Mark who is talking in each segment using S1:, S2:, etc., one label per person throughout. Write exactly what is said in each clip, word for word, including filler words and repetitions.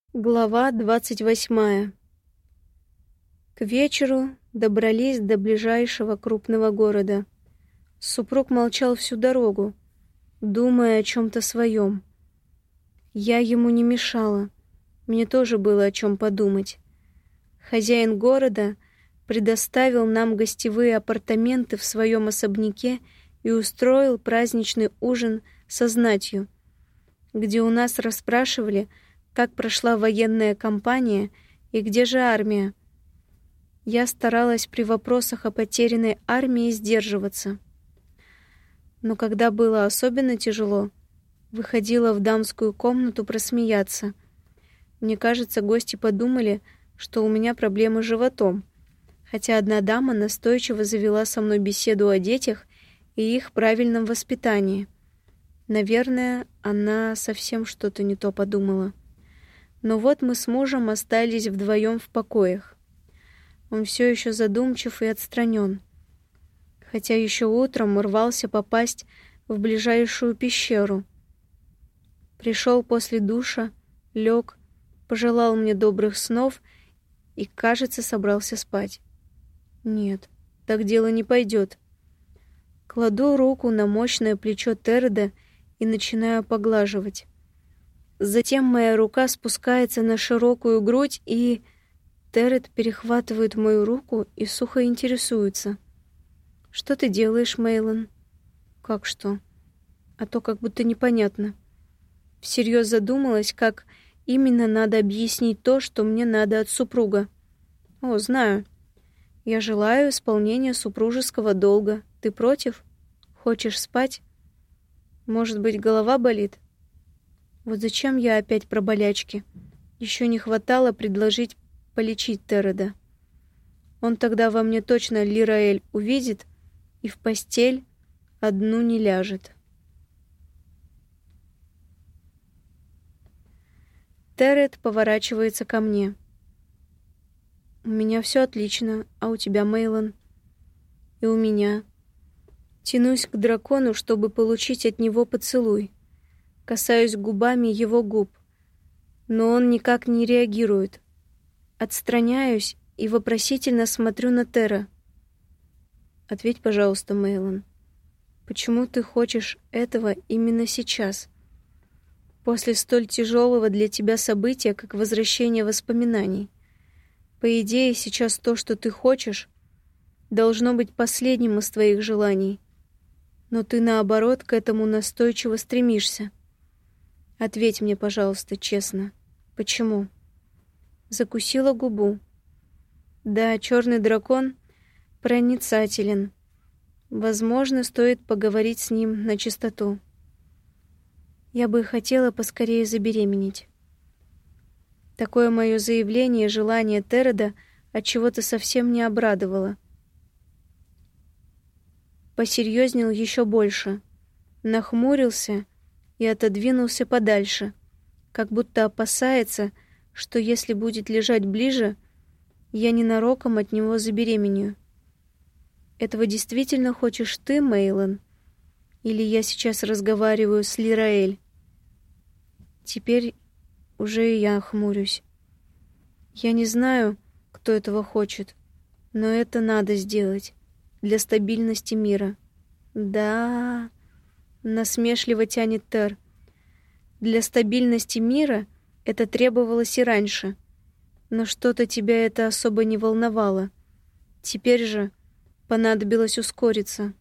S1: Глава двадцать восьмая. К вечеру добрались до ближайшего крупного города. Супруг молчал всю дорогу, думая о чем-то своем. Я ему не мешала, мне тоже было о чем подумать. Хозяин города предоставил нам гостевые апартаменты в своем особняке и устроил праздничный ужин со знатью, где у нас расспрашивали, как прошла военная кампания и где же армия. Я старалась при вопросах о потерянной армии сдерживаться. Но когда было особенно тяжело, выходила в дамскую комнату просмеяться. Мне кажется, гости подумали, что у меня проблемы с животом, хотя одна дама настойчиво завела со мной беседу о детях и их правильном воспитании. Наверное, она совсем что-то не то подумала. Но вот мы с мужем остались вдвоем в покоях. Он все еще задумчив и отстранен, хотя еще утром рвался попасть в ближайшую пещеру. Пришел после душа, лег, пожелал мне добрых снов и, кажется, собрался спать. Нет, так дело не пойдет. Кладу руку на мощное плечо Тереда и начинаю поглаживать. Затем моя рука спускается на широкую грудь, и Теред перехватывает мою руку и сухо интересуется. «Что ты делаешь, Мейлон?» «Как что?» А то как будто непонятно. Всерьез задумалась, как именно надо объяснить то, что мне надо от супруга. «О, знаю. Я желаю исполнения супружеского долга. Ты против? Хочешь спать? Может быть, голова болит?» Вот зачем я опять про болячки? Еще не хватало предложить полечить Тереда. Он тогда во мне точно Лираэль увидит и в постель одну не ляжет. Теред поворачивается ко мне. «У меня все отлично, а у тебя, Мейлон?» «И у меня». Тянусь к дракону, чтобы получить от него поцелуй. Касаюсь губами его губ, но он никак не реагирует. Отстраняюсь и вопросительно смотрю на Тера. «Ответь, пожалуйста, Мейлон, почему ты хочешь этого именно сейчас? После столь тяжелого для тебя события, как возвращение воспоминаний. По идее, сейчас то, что ты хочешь, должно быть последним из твоих желаний, но ты, наоборот, к этому настойчиво стремишься. Ответь мне, пожалуйста, честно. Почему?» Закусила губу. Да, черный дракон проницателен. Возможно, стоит поговорить с ним на чистоту. Я бы хотела поскорее забеременеть. Такое мое заявление и желание Тереда отчего-то совсем не обрадовало. Посерьезнел еще больше. Нахмурился и отодвинулся подальше, как будто опасается, что если будет лежать ближе, я ненароком от него забеременею. Этого действительно хочешь ты, Мейлон? Или я сейчас разговариваю с Лираэль? Теперь уже и я хмурюсь. Я не знаю, кто этого хочет, но это надо сделать для стабильности мира. Да... Насмешливо тянет Тер. Для стабильности мира это требовалось и раньше, но что-то тебя это особо не волновало. Теперь же понадобилось ускориться.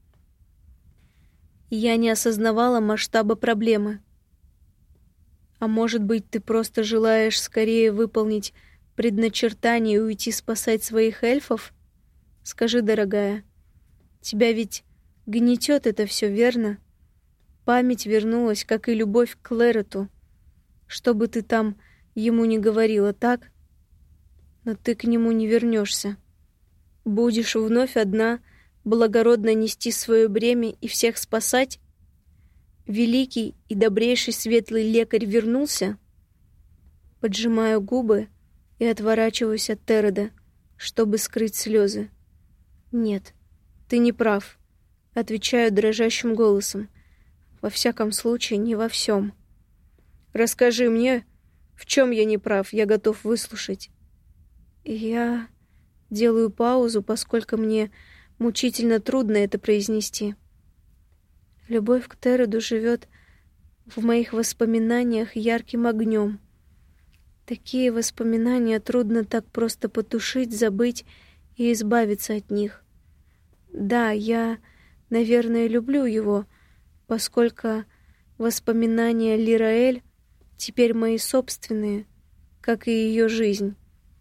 S1: Я не осознавала масштаба проблемы. А может быть, ты просто желаешь скорее выполнить предначертание и уйти спасать своих эльфов? Скажи, дорогая, тебя ведь гнетет это все, верно? Память вернулась, как и любовь к Клэроту. Что бы ты там ему ни говорила, так? Но ты к нему не вернешься. Будешь вновь одна, благородно нести свое бремя и всех спасать? Великий и добрейший светлый лекарь вернулся? Поджимаю губы и отворачиваюсь от Тереда, чтобы скрыть слезы. Нет, ты не прав, отвечаю дрожащим голосом. Во всяком случае, не во всем. Расскажи мне, В чем я не прав? Я готов выслушать. Я делаю паузу, поскольку мне мучительно трудно это произнести. Любовь к Тереду живет в моих воспоминаниях ярким огнем. Такие воспоминания трудно так просто потушить, забыть и избавиться от них. Да, я, наверное, люблю его, поскольку воспоминания Лираэль теперь мои собственные, как и ее жизнь.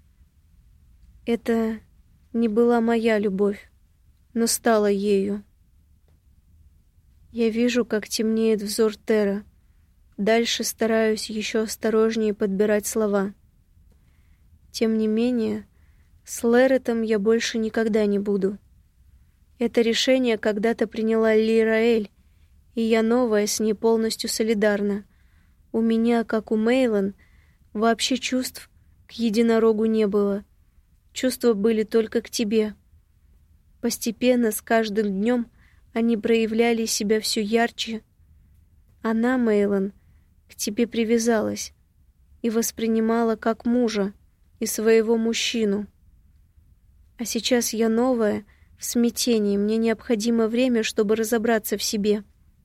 S1: Это не была моя любовь, но стала ею. Я вижу, как темнеет взор Тера. Дальше стараюсь еще осторожнее подбирать слова. Тем не менее, с Леретом я больше никогда не буду. Это решение когда-то приняла Лираэль, и я новая с ней полностью солидарна. У меня, как у Мейлон, вообще чувств к единорогу не было. Чувства были только к тебе. Постепенно, с каждым днем, они проявляли себя все ярче. Она, Мейлон, к тебе привязалась и воспринимала как мужа и своего мужчину. А сейчас я новая, в смятении, мне необходимо время, чтобы разобраться в себе.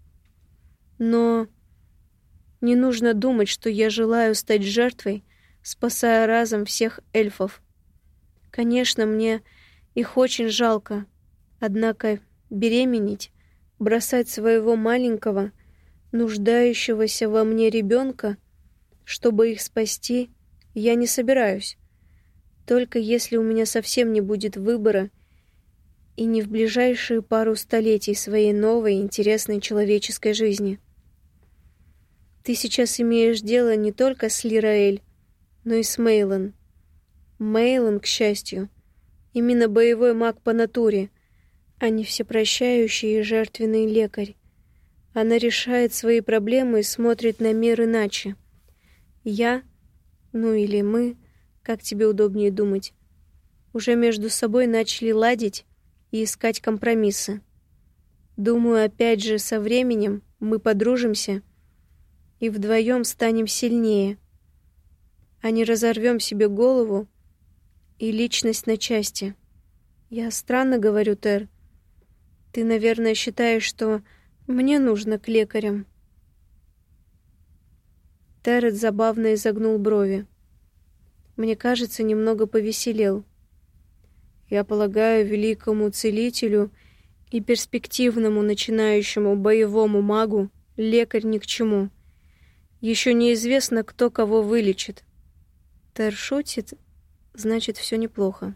S1: Но не нужно думать, что я желаю стать жертвой, спасая разом всех эльфов. Конечно, мне их очень жалко, однако беременеть, бросать своего маленького, нуждающегося во мне ребенка, чтобы их спасти, я не собираюсь. Только если у меня совсем не будет выбора и не в ближайшие пару столетий своей новой интересной человеческой жизни. Ты сейчас имеешь дело не только с Лираэль, но и с Мейлон. Мейлон, к счастью, именно боевой маг по натуре, а не всепрощающий и жертвенный лекарь. Она решает свои проблемы и смотрит на мир иначе. Я, ну или мы, как тебе удобнее думать, уже между собой начали ладить и искать компромиссы. Думаю, опять же, со временем мы подружимся и вдвоем станем сильнее, а не разорвем себе голову и личность на части. Я странно говорю, Тер. Ты, наверное, считаешь, что мне нужно к лекарям. Терет забавно изогнул брови. Мне кажется, немного повеселел. Я полагаю, великому целителю и перспективному начинающему боевому магу лекарь ни к чему. Еще неизвестно, кто кого вылечит. Тер шутит, значит, все неплохо.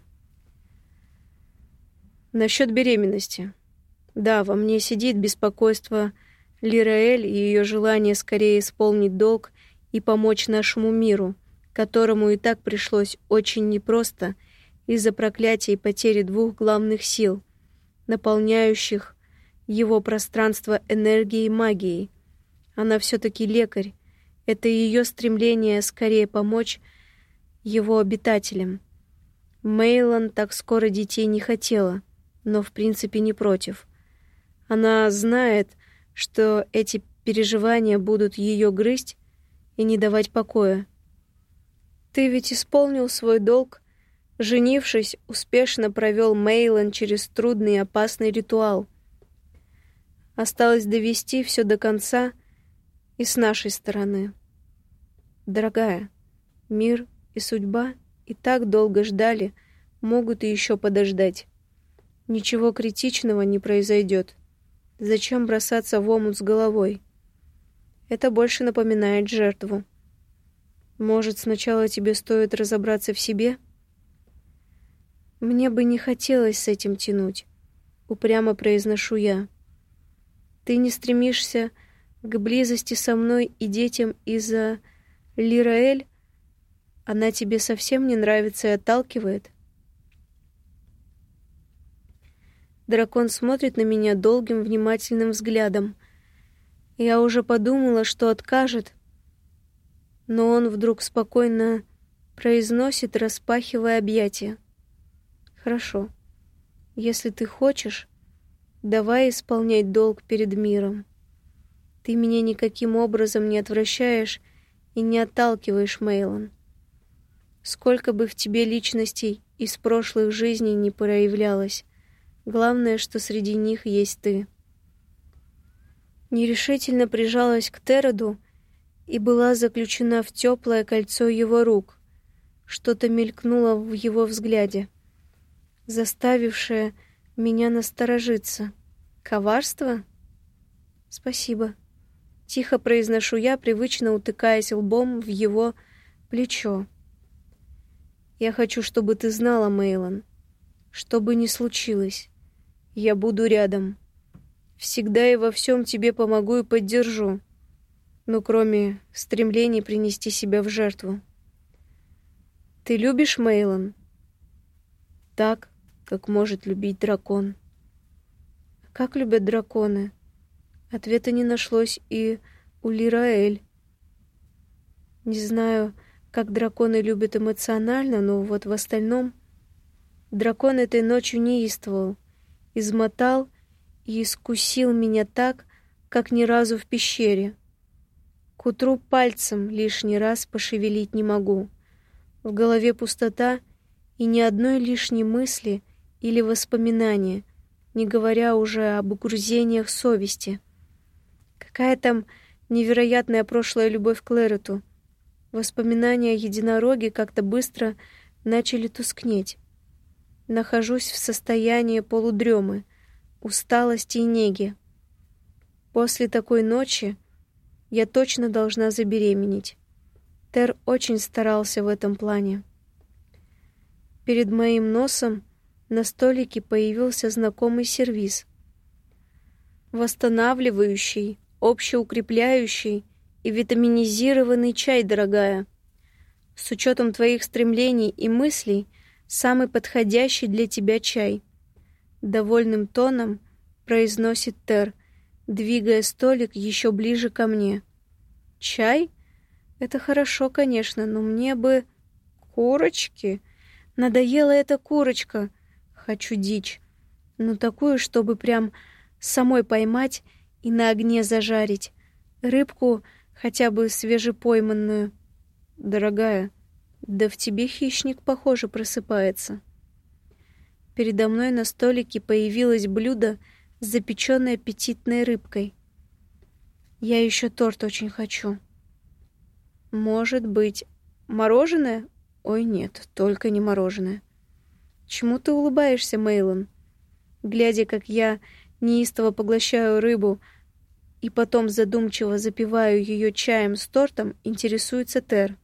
S1: Насчет беременности. Да, во мне сидит беспокойство Лираэль и ее желание скорее исполнить долг и помочь нашему миру, которому и так пришлось очень непросто из-за проклятия и потери двух главных сил, наполняющих его пространство энергией и магией. Она все-таки лекарь. Это ее стремление скорее помочь его обитателям. Мейлон так скоро детей не хотела, но в принципе не против. Она знает, что эти переживания будут ее грызть и не давать покоя. Ты ведь исполнил свой долг, женившись, успешно провел Мейлон через трудный и опасный ритуал. Осталось довести все до конца и с нашей стороны. Дорогая, мир и судьба и так долго ждали, могут и еще подождать. Ничего критичного не произойдет. Зачем бросаться в омут с головой? Это больше напоминает жертву. Может, сначала тебе стоит разобраться в себе? Мне бы не хотелось с этим тянуть, упрямо произношу я. Ты не стремишься к близости со мной и детям из-за Лираэль? Она тебе совсем не нравится и отталкивает? Дракон смотрит на меня долгим, внимательным взглядом. Я уже подумала, что откажет, но он вдруг спокойно произносит, распахивая объятия. Хорошо. Если ты хочешь, давай исполнять долг перед миром. Ты меня никаким образом не отвращаешь и не отталкиваешь, Мейлон. Сколько бы в тебе личностей из прошлых жизней не проявлялось, главное, что среди них есть ты. Нерешительно прижалась к Тероду и была заключена в теплое кольцо его рук. Что-то мелькнуло в его взгляде, заставившее меня насторожиться. Коварство? Спасибо. Тихо произношу я, привычно утыкаясь лбом в его плечо. Я хочу, чтобы ты знала, Мейлон, что бы ни случилось, я буду рядом. Всегда и во всем тебе помогу и поддержу, но кроме стремления принести себя в жертву. Ты любишь, Мейлон? Так, как может любить дракон. Как любят драконы? Ответа не нашлось и у Лираэль. Не знаю, как драконы любят эмоционально, но вот в остальном дракон этой ночью неистовал, измотал и искусил меня так, как ни разу в пещере. К утру пальцем лишний раз пошевелить не могу. В голове пустота и ни одной лишней мысли или воспоминания, не говоря уже об угрызениях совести. Какая там невероятная прошлая любовь к Лерету. Воспоминания о единороге как-то быстро начали тускнеть. Нахожусь в состоянии полудремы, усталости и неги. После такой ночи я точно должна забеременеть. Тер очень старался в этом плане. Перед моим носом на столике появился знакомый сервиз. Восстанавливающий, общеукрепляющий и витаминизированный чай, дорогая. С учетом твоих стремлений и мыслей, самый подходящий для тебя чай. Довольным тоном произносит Тер, двигая столик еще ближе ко мне. Чай? Это хорошо, конечно, но мне бы... Курочки? Надоела эта курочка. Хочу дичь. Ну, такую, чтобы прям самой поймать и на огне зажарить. Рыбку хотя бы свежепойманную. Дорогая, да в тебе хищник, похоже, просыпается. Передо мной на столике появилось блюдо с запеченной аппетитной рыбкой. Я еще торт очень хочу. Может быть, мороженое? Ой, нет, только не мороженое. Чему ты улыбаешься, Мейлон? Глядя, как я неистово поглощаю рыбу и потом задумчиво запиваю ее чаем с тортом, интересуется Тер.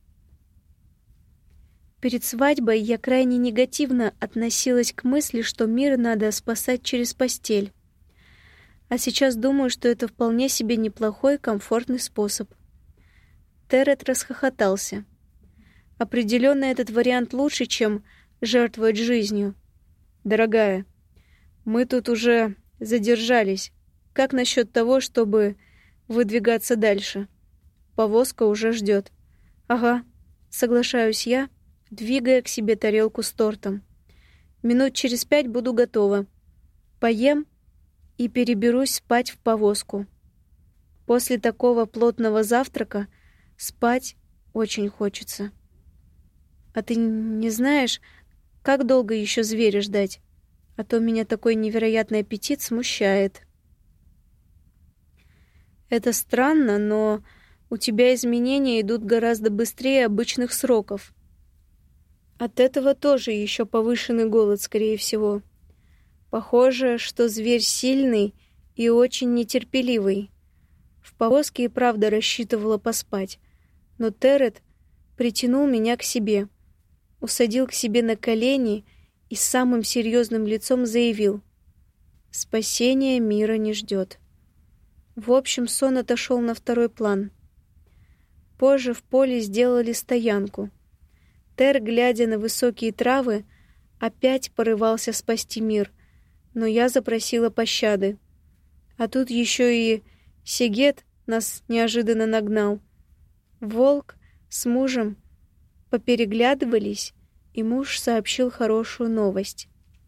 S1: Перед свадьбой я крайне негативно относилась к мысли, что мир надо спасать через постель. А сейчас думаю, что это вполне себе неплохой, комфортный способ. Терет расхохотался. Определенно этот вариант лучше, чем жертвовать жизнью. Дорогая, мы тут уже задержались. Как насчет того, чтобы выдвигаться дальше? Повозка уже ждет. Ага, соглашаюсь я, двигая к себе тарелку с тортом. Минут через пять буду готова. Поем и переберусь спать в повозку. После такого плотного завтрака спать очень хочется. А ты не знаешь, как долго еще зверя ждать? А то меня такой невероятный аппетит смущает. Это странно, но у тебя изменения идут гораздо быстрее обычных сроков. От этого тоже еще повышенный голод, скорее всего. Похоже, что зверь сильный и очень нетерпеливый. В повозке и правда рассчитывала поспать, но Терет притянул меня к себе, усадил к себе на колени и с самым серьезным лицом заявил: «Спасение мира не ждет». В общем, сон отошел на второй план. Позже в поле сделали стоянку. Тер, глядя на высокие травы, опять порывался спасти мир, но я запросила пощады. А тут еще и Сегет нас неожиданно нагнал. Волк с мужем попереглядывались, и муж сообщил хорошую новость.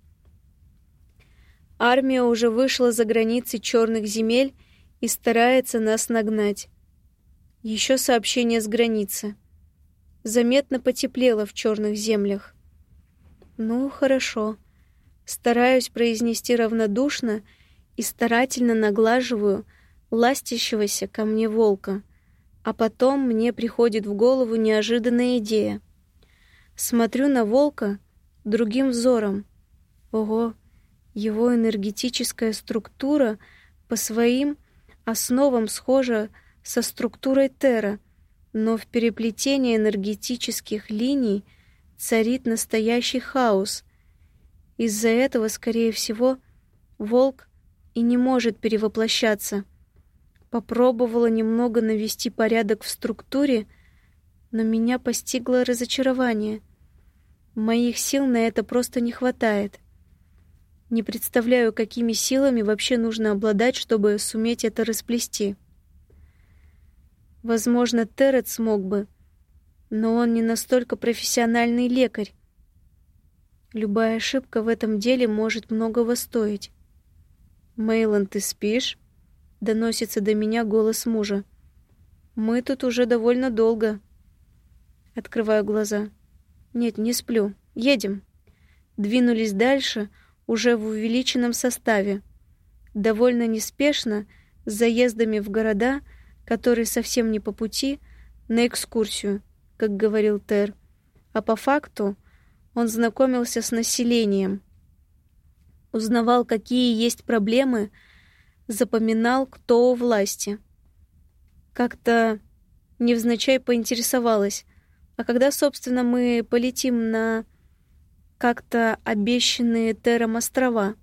S1: Армия уже вышла за границы черных земель и старается нас нагнать. Еще сообщение с границы. Заметно потеплело в черных землях. Ну, хорошо. Стараюсь произнести равнодушно и старательно наглаживаю ластящегося ко мне волка. А потом мне приходит в голову неожиданная идея. Смотрю на волка другим взором. Ого, его энергетическая структура по своим основам схожа со структурой Терра, но в переплетении энергетических линий царит настоящий хаос. Из-за этого, скорее всего, волк и не может перевоплощаться. Попробовала немного навести порядок в структуре, но меня постигло разочарование. Моих сил на это просто не хватает. Не представляю, какими силами вообще нужно обладать, чтобы суметь это расплести. Возможно, Террет смог бы, но он не настолько профессиональный лекарь. Любая ошибка в этом деле может многого стоить. «Мейлон, ты спишь?» — доносится до меня голос мужа. «Мы тут уже довольно долго». Открываю глаза. «Нет, не сплю. Едем». Двинулись дальше, уже в увеличенном составе. Довольно неспешно, с заездами в города, которые совсем не по пути, на экскурсию, как говорил Тер. А по факту он знакомился с населением, узнавал, какие есть проблемы, запоминал, кто у власти. Как-то невзначай поинтересовалась, а когда, собственно, мы полетим на как-то обещанные Тером острова?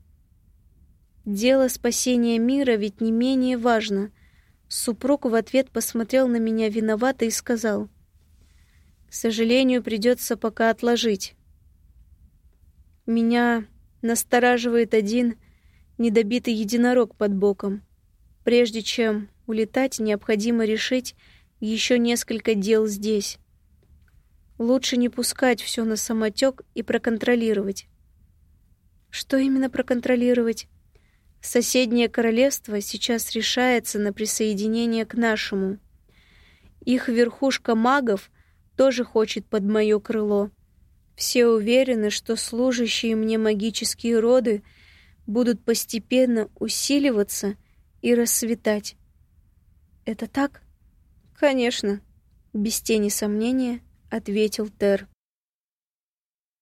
S1: Дело спасения мира ведь не менее важно. Супруг в ответ посмотрел на меня виновато и сказал: «К сожалению, придется пока отложить. Меня настораживает один недобитый единорог под боком. Прежде чем улетать, необходимо решить еще несколько дел здесь. Лучше не пускать все на самотек и проконтролировать». Что именно проконтролировать? Соседнее королевство сейчас решается на присоединение к нашему. Их верхушка магов тоже хочет под мое крыло. Все уверены, что служащие мне магические роды будут постепенно усиливаться и расцветать. Это так? Конечно, без тени сомнения ответил Тер.